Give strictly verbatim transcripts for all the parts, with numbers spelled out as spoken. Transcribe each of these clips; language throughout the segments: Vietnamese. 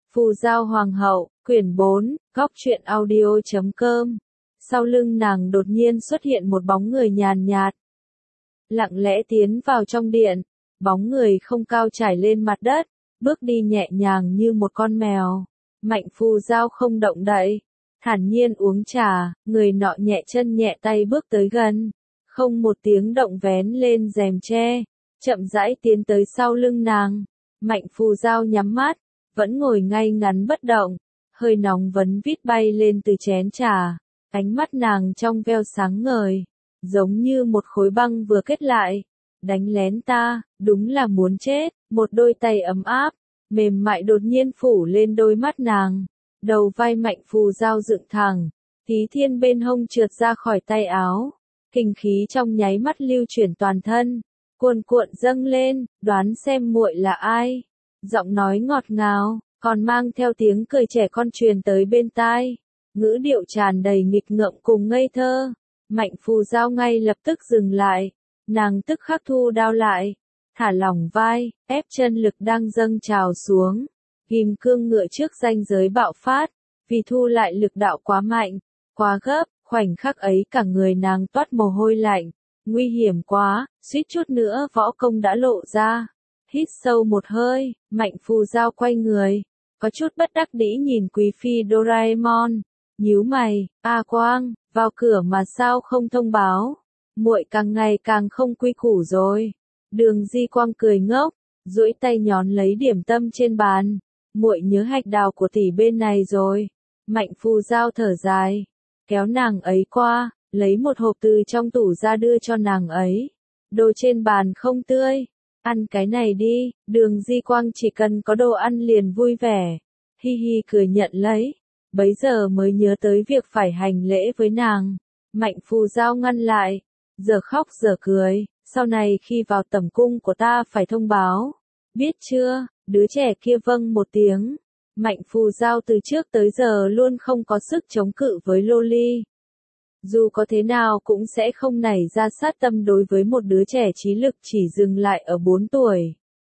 Phù Giao Hoàng hậu, quyển bốn, góc truyện audio chấm com. Sau lưng nàng đột nhiên xuất hiện một bóng người nhàn nhạt. Lặng lẽ tiến vào trong điện, bóng người không cao trải lên mặt đất, bước đi nhẹ nhàng như một con mèo. Mạnh Phù Giao không động đậy, thản nhiên uống trà, người nọ nhẹ chân nhẹ tay bước tới gần, không một tiếng động vén lên rèm tre, chậm rãi tiến tới sau lưng nàng. Mạnh Phù Giao nhắm mắt, vẫn ngồi ngay ngắn bất động, hơi nóng vấn vít bay lên từ chén trà, ánh mắt nàng trong veo sáng ngời, giống như một khối băng vừa kết lại. Đánh lén ta, đúng là muốn chết. Một đôi tay ấm áp, mềm mại đột nhiên phủ lên đôi mắt nàng, đầu vai Mạnh Phù Giao dựng thẳng, tí thiên bên hông trượt ra khỏi tay áo, kinh khí trong nháy mắt lưu chuyển toàn thân, cuồn cuộn dâng lên, đoán xem muội là ai. Giọng nói ngọt ngào, còn mang theo tiếng cười trẻ con truyền tới bên tai, ngữ điệu tràn đầy nghịch ngợm cùng ngây thơ. Mạnh Phù Giao ngay lập tức dừng lại, nàng tức khắc thu đao lại, thả lỏng vai, ép chân lực đang dâng trào xuống, ghim cương ngựa trước ranh giới bạo phát, vì thu lại lực đạo quá mạnh, quá gấp, khoảnh khắc ấy cả người nàng toát mồ hôi lạnh, nguy hiểm quá, suýt chút nữa võ công đã lộ ra. Hít sâu một hơi, Mạnh Phù Giao quay người, có chút bất đắc dĩ nhìn Quý phi Doraemon, nhíu mày, "A Quang, vào cửa mà sao không thông báo? Muội càng ngày càng không quy củ rồi." Đường Di Quang cười ngốc, duỗi tay nhón lấy điểm tâm trên bàn, "Muội nhớ hạch đào của tỷ bên này rồi." Mạnh Phù Giao thở dài, kéo nàng ấy qua, lấy một hộp từ trong tủ ra đưa cho nàng ấy. "Đồ trên bàn không tươi, ăn cái này đi." Đường Di Quang chỉ cần có đồ ăn liền vui vẻ, hi hi cười nhận lấy, bấy giờ mới nhớ tới việc phải hành lễ với nàng. Mạnh Phù Giao ngăn lại, giờ khóc giờ cười, "Sau này khi vào tẩm cung của ta phải thông báo, biết chưa?" Đứa trẻ kia vâng một tiếng. Mạnh Phù Giao từ trước tới giờ luôn không có sức chống cự với loli. Dù có thế nào cũng sẽ không nảy ra sát tâm đối với một đứa trẻ trí lực chỉ dừng lại ở bốn tuổi.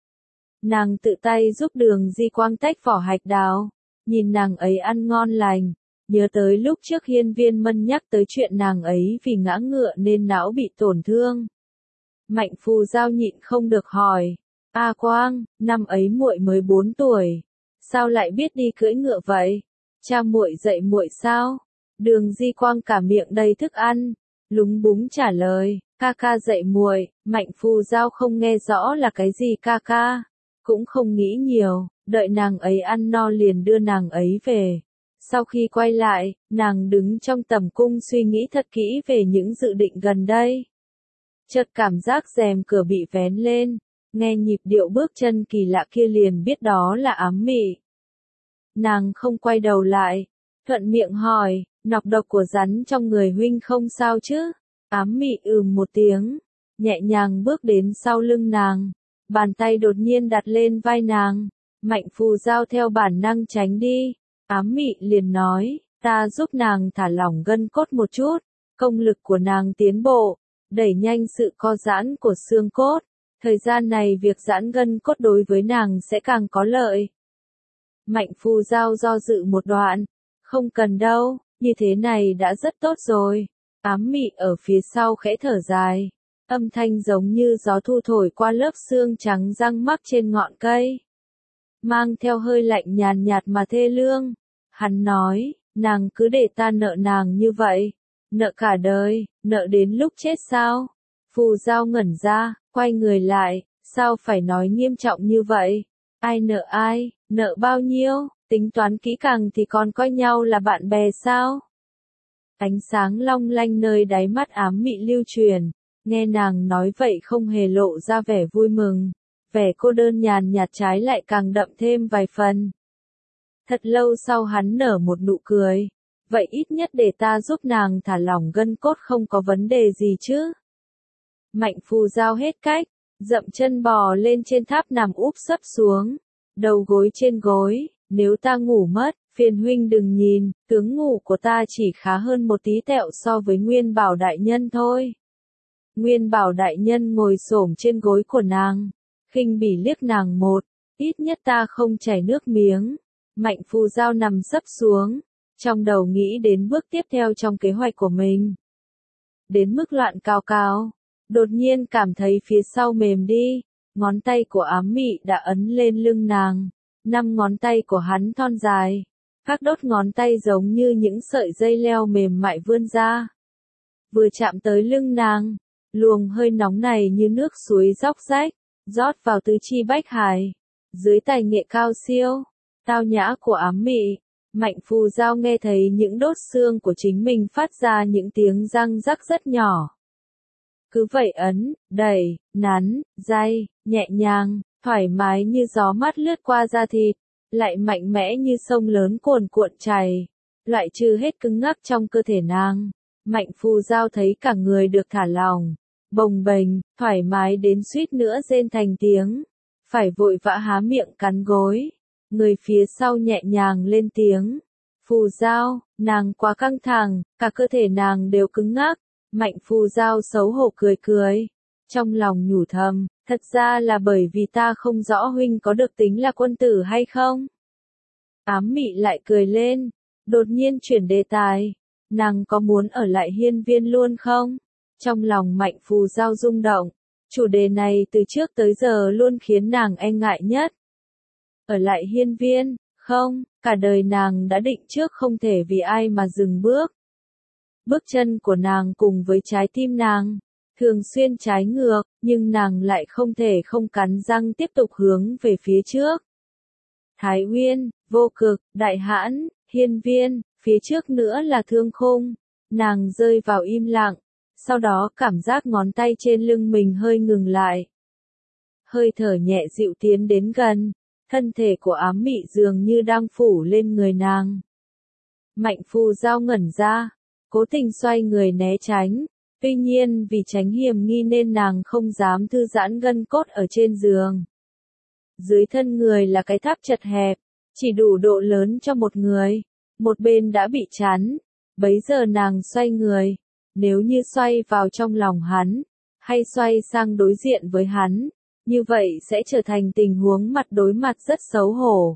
Nàng tự tay giúp Đường Di Quang tách vỏ hạch đào, nhìn nàng ấy ăn ngon lành, nhớ tới lúc trước Hiên Viên Mân nhắc tới chuyện nàng ấy vì ngã ngựa nên não bị tổn thương. Mạnh Phù Giao nhịn không được hỏi, "A Quang, năm ấy muội mới bốn tuổi, sao lại biết đi cưỡi ngựa vậy? Cha muội dạy muội sao?" Đường Di Quang cả miệng đầy thức ăn, lúng búng trả lời, "Ca ca dạy muội." Mạnh Phù Giao không nghe rõ là cái gì ca ca, cũng không nghĩ nhiều, đợi nàng ấy ăn no liền đưa nàng ấy về. Sau khi quay lại, nàng đứng trong tẩm cung suy nghĩ thật kỹ về những dự định gần đây. Chợt cảm giác rèm cửa bị vén lên, nghe nhịp điệu bước chân kỳ lạ kia liền biết đó là Ám Mị. Nàng không quay đầu lại, thuận miệng hỏi, "Nọc độc của rắn trong người huynh không sao chứ?" Ám Mị ừm một tiếng, nhẹ nhàng bước đến sau lưng nàng, bàn tay đột nhiên đặt lên vai nàng. Mạnh Phù Giao theo bản năng tránh đi, Ám Mị liền nói, "Ta giúp nàng thả lỏng gân cốt một chút." Công lực của nàng tiến bộ, đẩy nhanh sự co giãn của xương cốt. Thời gian này việc giãn gân cốt đối với nàng sẽ càng có lợi. Mạnh Phù Giao do dự một đoạn, "Không cần đâu, như thế này đã rất tốt rồi." Ám Mị ở phía sau khẽ thở dài, âm thanh giống như gió thu thổi qua lớp xương trắng răng mắc trên ngọn cây, mang theo hơi lạnh nhàn nhạt mà thê lương. Hắn nói, "Nàng cứ để ta nợ nàng như vậy, nợ cả đời, nợ đến lúc chết sao?" Phù Giao ngẩn ra, quay người lại, "Sao phải nói nghiêm trọng như vậy? Ai nợ ai, nợ bao nhiêu, tính toán kỹ càng thì còn coi nhau là bạn bè sao?" Ánh sáng long lanh nơi đáy mắt Ám Mị lưu truyền, nghe nàng nói vậy không hề lộ ra vẻ vui mừng, vẻ cô đơn nhàn nhạt trái lại càng đậm thêm vài phần. Thật lâu sau hắn nở một nụ cười, "Vậy ít nhất để ta giúp nàng thả lỏng gân cốt không có vấn đề gì chứ?" Mạnh Phù Giao hết cách, dậm chân bò lên trên tháp nằm úp sấp xuống, đầu gối trên gối, "Nếu ta ngủ mất, phiền huynh đừng nhìn, tướng ngủ của ta chỉ khá hơn một tí tẹo so với Nguyên Bảo đại nhân thôi." Nguyên Bảo đại nhân ngồi xổm trên gối của nàng, khinh bỉ liếc nàng một, "Ít nhất ta không chảy nước miếng." Mạnh Phù Giao nằm sấp xuống, trong đầu nghĩ đến bước tiếp theo trong kế hoạch của mình. Đến mức loạn cào cào, đột nhiên cảm thấy phía sau mềm đi, ngón tay của Ám Mị đã ấn lên lưng nàng, năm ngón tay của hắn thon dài, các đốt ngón tay giống như những sợi dây leo mềm mại vươn ra. Vừa chạm tới lưng nàng, luồng hơi nóng này như nước suối róc rách, rót vào tứ chi bách hải, dưới tài nghệ cao siêu, tao nhã của Ám Mị. Mạnh Phù Giao nghe thấy những đốt xương của chính mình phát ra những tiếng răng rắc rất nhỏ. Cứ vậy ấn, đẩy, nắn, day, nhẹ nhàng, thoải mái như gió mát lướt qua da thịt, lại mạnh mẽ như sông lớn cuồn cuộn chảy, loại trừ hết cứng ngắc trong cơ thể nàng. Mạnh Phù Giao thấy cả người được thả lỏng, bồng bềnh, thoải mái đến suýt nữa rên thành tiếng, phải vội vã há miệng cắn gối. Người phía sau nhẹ nhàng lên tiếng, Phù Giao, nàng quá căng thẳng, cả cơ thể nàng đều cứng ngắc. Mạnh Phù Giao xấu hổ cười cười, trong lòng nhủ thầm, thật ra là bởi vì ta không rõ huynh có được tính là quân tử hay không. Ám Mị lại cười lên, đột nhiên chuyển đề tài, nàng có muốn ở lại hiên viên luôn không? Trong lòng Mạnh Phù Giao rung động, chủ đề này từ trước tới giờ luôn khiến nàng e ngại nhất. Ở lại hiên viên, không, cả đời nàng đã định trước không thể vì ai mà dừng bước. Bước chân của nàng cùng với trái tim nàng, thường xuyên trái ngược, nhưng nàng lại không thể không cắn răng tiếp tục hướng về phía trước. Thái Uyên, Vô Cực, Đại Hãn, Hiên Viên, phía trước nữa là Thương Khung. Nàng rơi vào im lặng, sau đó cảm giác ngón tay trên lưng mình hơi ngừng lại. Hơi thở nhẹ dịu tiến đến gần, thân thể của Ám Mị dường như đang phủ lên người nàng. Mạnh Phù Giao ngẩn ra, cố tình xoay người né tránh, tuy nhiên vì tránh hiểm nghi nên nàng không dám thư giãn gân cốt ở trên giường. Dưới thân người là cái tháp chật hẹp, chỉ đủ độ lớn cho một người, một bên đã bị chắn, bấy giờ nàng xoay người, nếu như xoay vào trong lòng hắn, hay xoay sang đối diện với hắn, như vậy sẽ trở thành tình huống mặt đối mặt rất xấu hổ.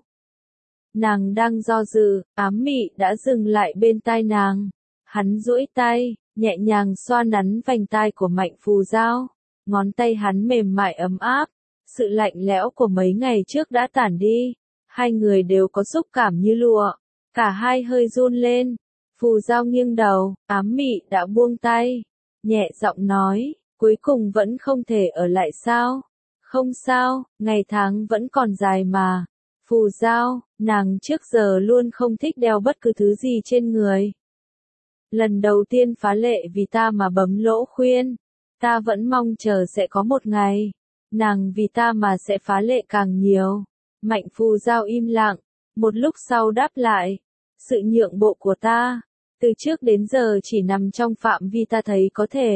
Nàng đang do dự, Ám Mị đã dừng lại bên tai nàng. Hắn duỗi tay, nhẹ nhàng xoa nắn vành tai của Mạnh Phù Giao. Ngón tay hắn mềm mại ấm áp, sự lạnh lẽo của mấy ngày trước đã tản đi. Hai người đều có xúc cảm như lụa, cả hai hơi run lên. Phù Giao nghiêng đầu, Ám Mị đã buông tay, nhẹ giọng nói, cuối cùng vẫn không thể ở lại sao? Không sao, ngày tháng vẫn còn dài mà. Phù Giao, nàng trước giờ luôn không thích đeo bất cứ thứ gì trên người. Lần đầu tiên phá lệ vì ta mà bấm lỗ khuyên, ta vẫn mong chờ sẽ có một ngày, nàng vì ta mà sẽ phá lệ càng nhiều. Mạnh Phù Giao im lặng, một lúc sau đáp lại, sự nhượng bộ của ta, từ trước đến giờ chỉ nằm trong phạm vi ta thấy có thể.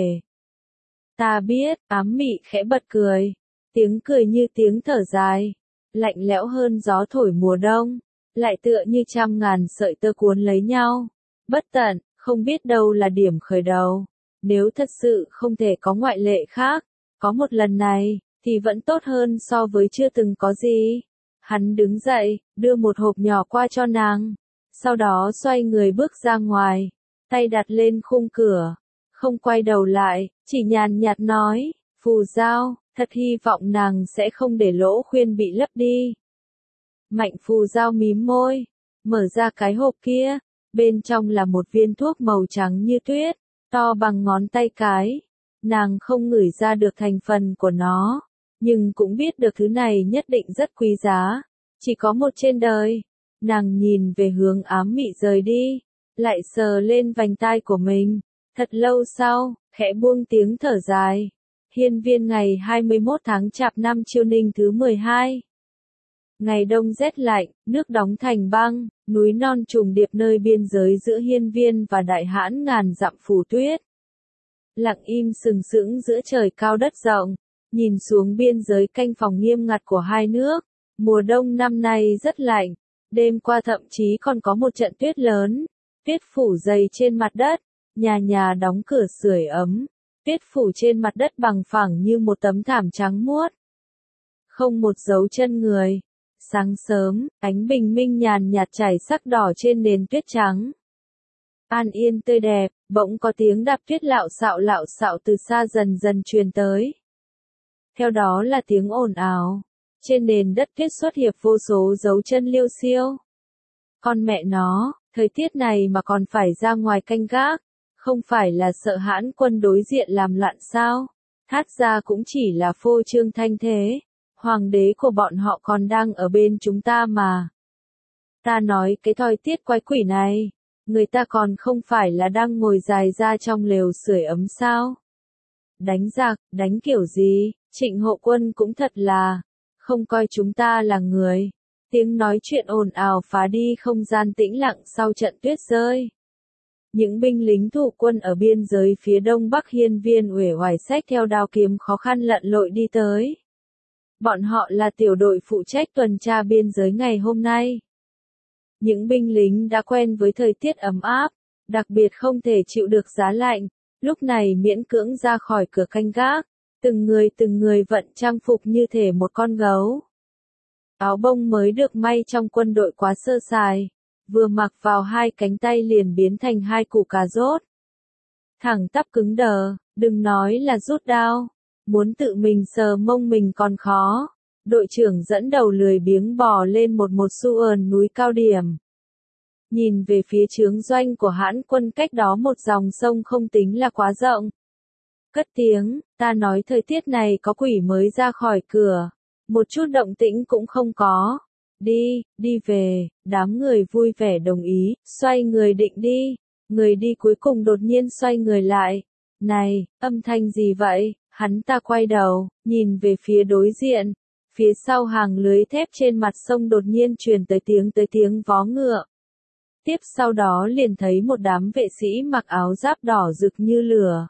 Ta biết, Ám Mị khẽ bật cười, tiếng cười như tiếng thở dài, lạnh lẽo hơn gió thổi mùa đông, lại tựa như trăm ngàn sợi tơ cuốn lấy nhau, bất tận. Không biết đâu là điểm khởi đầu, nếu thật sự không thể có ngoại lệ khác, có một lần này, thì vẫn tốt hơn so với chưa từng có gì. Hắn đứng dậy, đưa một hộp nhỏ qua cho nàng, sau đó xoay người bước ra ngoài, tay đặt lên khung cửa, không quay đầu lại, chỉ nhàn nhạt nói, Phù Giao, thật hy vọng nàng sẽ không để lỗ khuyên bị lấp đi. Mạnh Phù Giao mím môi, mở ra cái hộp kia. Bên trong là một viên thuốc màu trắng như tuyết, to bằng ngón tay cái. Nàng không ngửi ra được thành phần của nó, nhưng cũng biết được thứ này nhất định rất quý giá, chỉ có một trên đời. Nàng nhìn về hướng Ám Mị rời đi, lại sờ lên vành tai của mình, thật lâu sau, khẽ buông tiếng thở dài. Hiên Viên ngày hai mươi mốt tháng Chạp năm Chiêu Ninh thứ mười hai. Ngày đông rét lạnh, nước đóng thành băng, núi non trùng điệp nơi biên giới giữa Hiên Viên và Đại Hãn ngàn dặm phủ tuyết. Lặng im sừng sững giữa trời cao đất rộng, nhìn xuống biên giới canh phòng nghiêm ngặt của hai nước. Mùa đông năm nay rất lạnh, đêm qua thậm chí còn có một trận tuyết lớn, tuyết phủ dày trên mặt đất, nhà nhà đóng cửa sưởi ấm, tuyết phủ trên mặt đất bằng phẳng như một tấm thảm trắng muốt. Không một dấu chân người. Sáng sớm, ánh bình minh nhàn nhạt chảy sắc đỏ trên nền tuyết trắng. An yên tươi đẹp, bỗng có tiếng đạp tuyết lạo xạo lạo xạo từ xa dần dần truyền tới. Theo đó là tiếng ồn ào. Trên nền đất tuyết xuất hiện vô số dấu chân liêu xiêu. Con mẹ nó, thời tiết này mà còn phải ra ngoài canh gác, không phải là sợ Hãn Quân đối diện làm loạn sao? Hát ra cũng chỉ là phô trương thanh thế. Hoàng đế của bọn họ còn đang ở bên chúng ta mà. Ta nói cái thời tiết quái quỷ này, người ta còn không phải là đang ngồi dài ra trong lều sưởi ấm sao? Đánh giặc, đánh kiểu gì? Trịnh Hộ Quân cũng thật là không coi chúng ta là người. Tiếng nói chuyện ồn ào phá đi không gian tĩnh lặng sau trận tuyết rơi. Những binh lính thủ quân ở biên giới phía đông bắc hiên viên uể oải xách theo đao kiếm khó khăn lặn lội đi tới. Bọn họ là tiểu đội phụ trách tuần tra biên giới ngày hôm nay. Những binh lính đã quen với thời tiết ấm áp, đặc biệt không thể chịu được giá lạnh, lúc này miễn cưỡng ra khỏi cửa canh gác, từng người từng người vận trang phục như thể một con gấu. Áo bông mới được may trong quân đội quá sơ sài, vừa mặc vào hai cánh tay liền biến thành hai củ cà rốt. Thẳng tắp cứng đờ, đừng nói là rút đao, muốn tự mình sờ mông mình còn khó. Đội trưởng dẫn đầu lười biếng bò lên một một su ờn núi cao điểm. Nhìn về phía trướng doanh của Hãn Quân cách đó một dòng sông không tính là quá rộng. Cất tiếng, ta nói thời tiết này có quỷ mới ra khỏi cửa. Một chút động tĩnh cũng không có. Đi, đi về, đám người vui vẻ đồng ý, xoay người định đi. Người đi cuối cùng đột nhiên xoay người lại. Này, âm thanh gì vậy? Hắn ta quay đầu, nhìn về phía đối diện. Phía sau hàng lưới thép trên mặt sông đột nhiên truyền tới tiếng tới tiếng vó ngựa. Tiếp sau đó liền thấy một đám vệ sĩ mặc áo giáp đỏ rực như lửa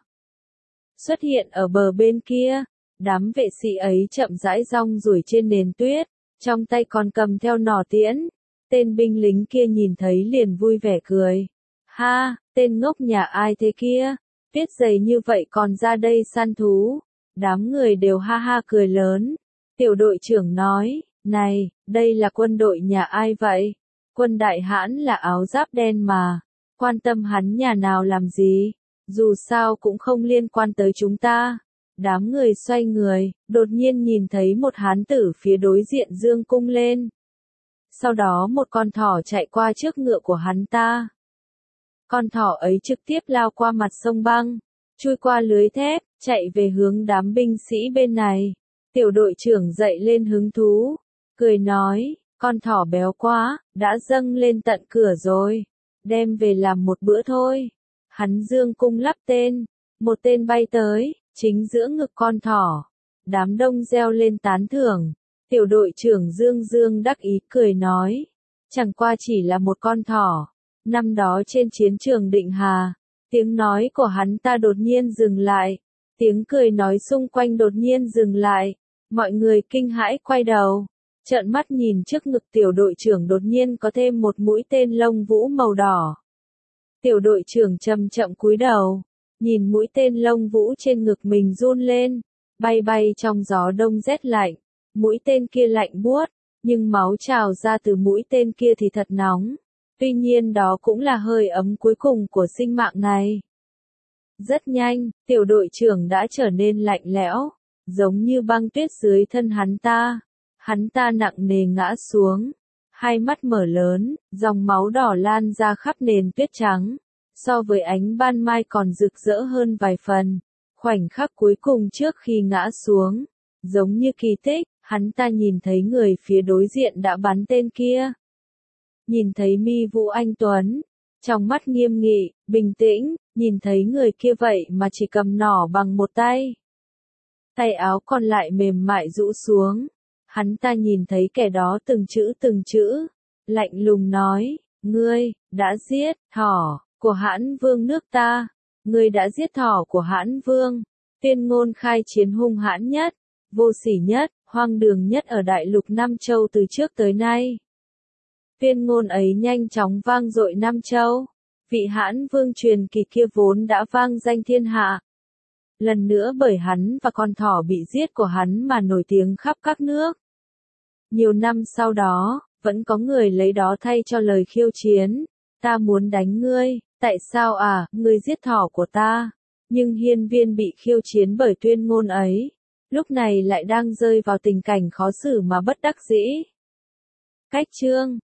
xuất hiện ở bờ bên kia. Đám vệ sĩ ấy chậm rãi rong ruổi trên nền tuyết, trong tay còn cầm theo nỏ tiễn. Tên binh lính kia nhìn thấy liền vui vẻ cười. Ha, tên ngốc nhà ai thế kia? Tuyết dày như vậy còn ra đây săn thú. Đám người đều ha ha cười lớn. Tiểu đội trưởng nói, này, đây là quân đội nhà ai vậy? Quân Đại Hãn là áo giáp đen mà. Quan tâm hắn nhà nào làm gì? Dù sao cũng không liên quan tới chúng ta. Đám người xoay người, đột nhiên nhìn thấy một hán tử phía đối diện dương cung lên. Sau đó một con thỏ chạy qua trước ngựa của hắn ta. Con thỏ ấy trực tiếp lao qua mặt sông băng, chui qua lưới thép, chạy về hướng đám binh sĩ bên này. Tiểu đội trưởng dậy lên hứng thú, cười nói, con thỏ béo quá, đã dâng lên tận cửa rồi, đem về làm một bữa thôi. Hắn dương cung lắp tên, một tên bay tới, chính giữa ngực con thỏ. Đám đông reo lên tán thưởng. Tiểu đội trưởng Dương Dương đắc ý cười nói, chẳng qua chỉ là một con thỏ. Năm đó trên chiến trường Định Hà, tiếng nói của hắn ta đột nhiên dừng lại, tiếng cười nói xung quanh đột nhiên dừng lại, mọi người kinh hãi quay đầu, trợn mắt nhìn trước ngực tiểu đội trưởng đột nhiên có thêm một mũi tên lông vũ màu đỏ. Tiểu đội trưởng chậm chậm cúi đầu, nhìn mũi tên lông vũ trên ngực mình run lên, bay bay trong gió đông rét lạnh. Mũi tên kia lạnh buốt, nhưng máu trào ra từ mũi tên kia thì thật nóng. Tuy nhiên đó cũng là hơi ấm cuối cùng của sinh mạng này. Rất nhanh, tiểu đội trưởng đã trở nên lạnh lẽo, giống như băng tuyết dưới thân hắn ta. Hắn ta nặng nề ngã xuống, hai mắt mở lớn, dòng máu đỏ lan ra khắp nền tuyết trắng. So với ánh ban mai còn rực rỡ hơn vài phần. Khoảnh khắc cuối cùng trước khi ngã xuống, giống như kỳ tích, hắn ta nhìn thấy người phía đối diện đã bắn tên kia. Nhìn thấy Mi Vũ Anh Tuấn, trong mắt nghiêm nghị, bình tĩnh, nhìn thấy người kia vậy mà chỉ cầm nỏ bằng một tay. Tay áo còn lại mềm mại rũ xuống. Hắn ta nhìn thấy kẻ đó từng chữ từng chữ, lạnh lùng nói, ngươi, đã giết, thỏ, của Hãn Vương nước ta. Ngươi đã giết thỏ của Hãn Vương. Tuyên ngôn khai chiến hung hãn nhất, vô sỉ nhất, hoang đường nhất ở đại lục Nam Châu từ trước tới nay. Tuyên ngôn ấy nhanh chóng vang dội Nam Châu. Vị Hãn Vương truyền kỳ kia vốn đã vang danh thiên hạ. Lần nữa bởi hắn và con thỏ bị giết của hắn mà nổi tiếng khắp các nước. Nhiều năm sau đó, vẫn có người lấy đó thay cho lời khiêu chiến. Ta muốn đánh ngươi, tại sao à, ngươi giết thỏ của ta. Nhưng hiên viên bị khiêu chiến bởi tuyên ngôn ấy. Lúc này lại đang rơi vào tình cảnh khó xử mà bất đắc dĩ. Cách chương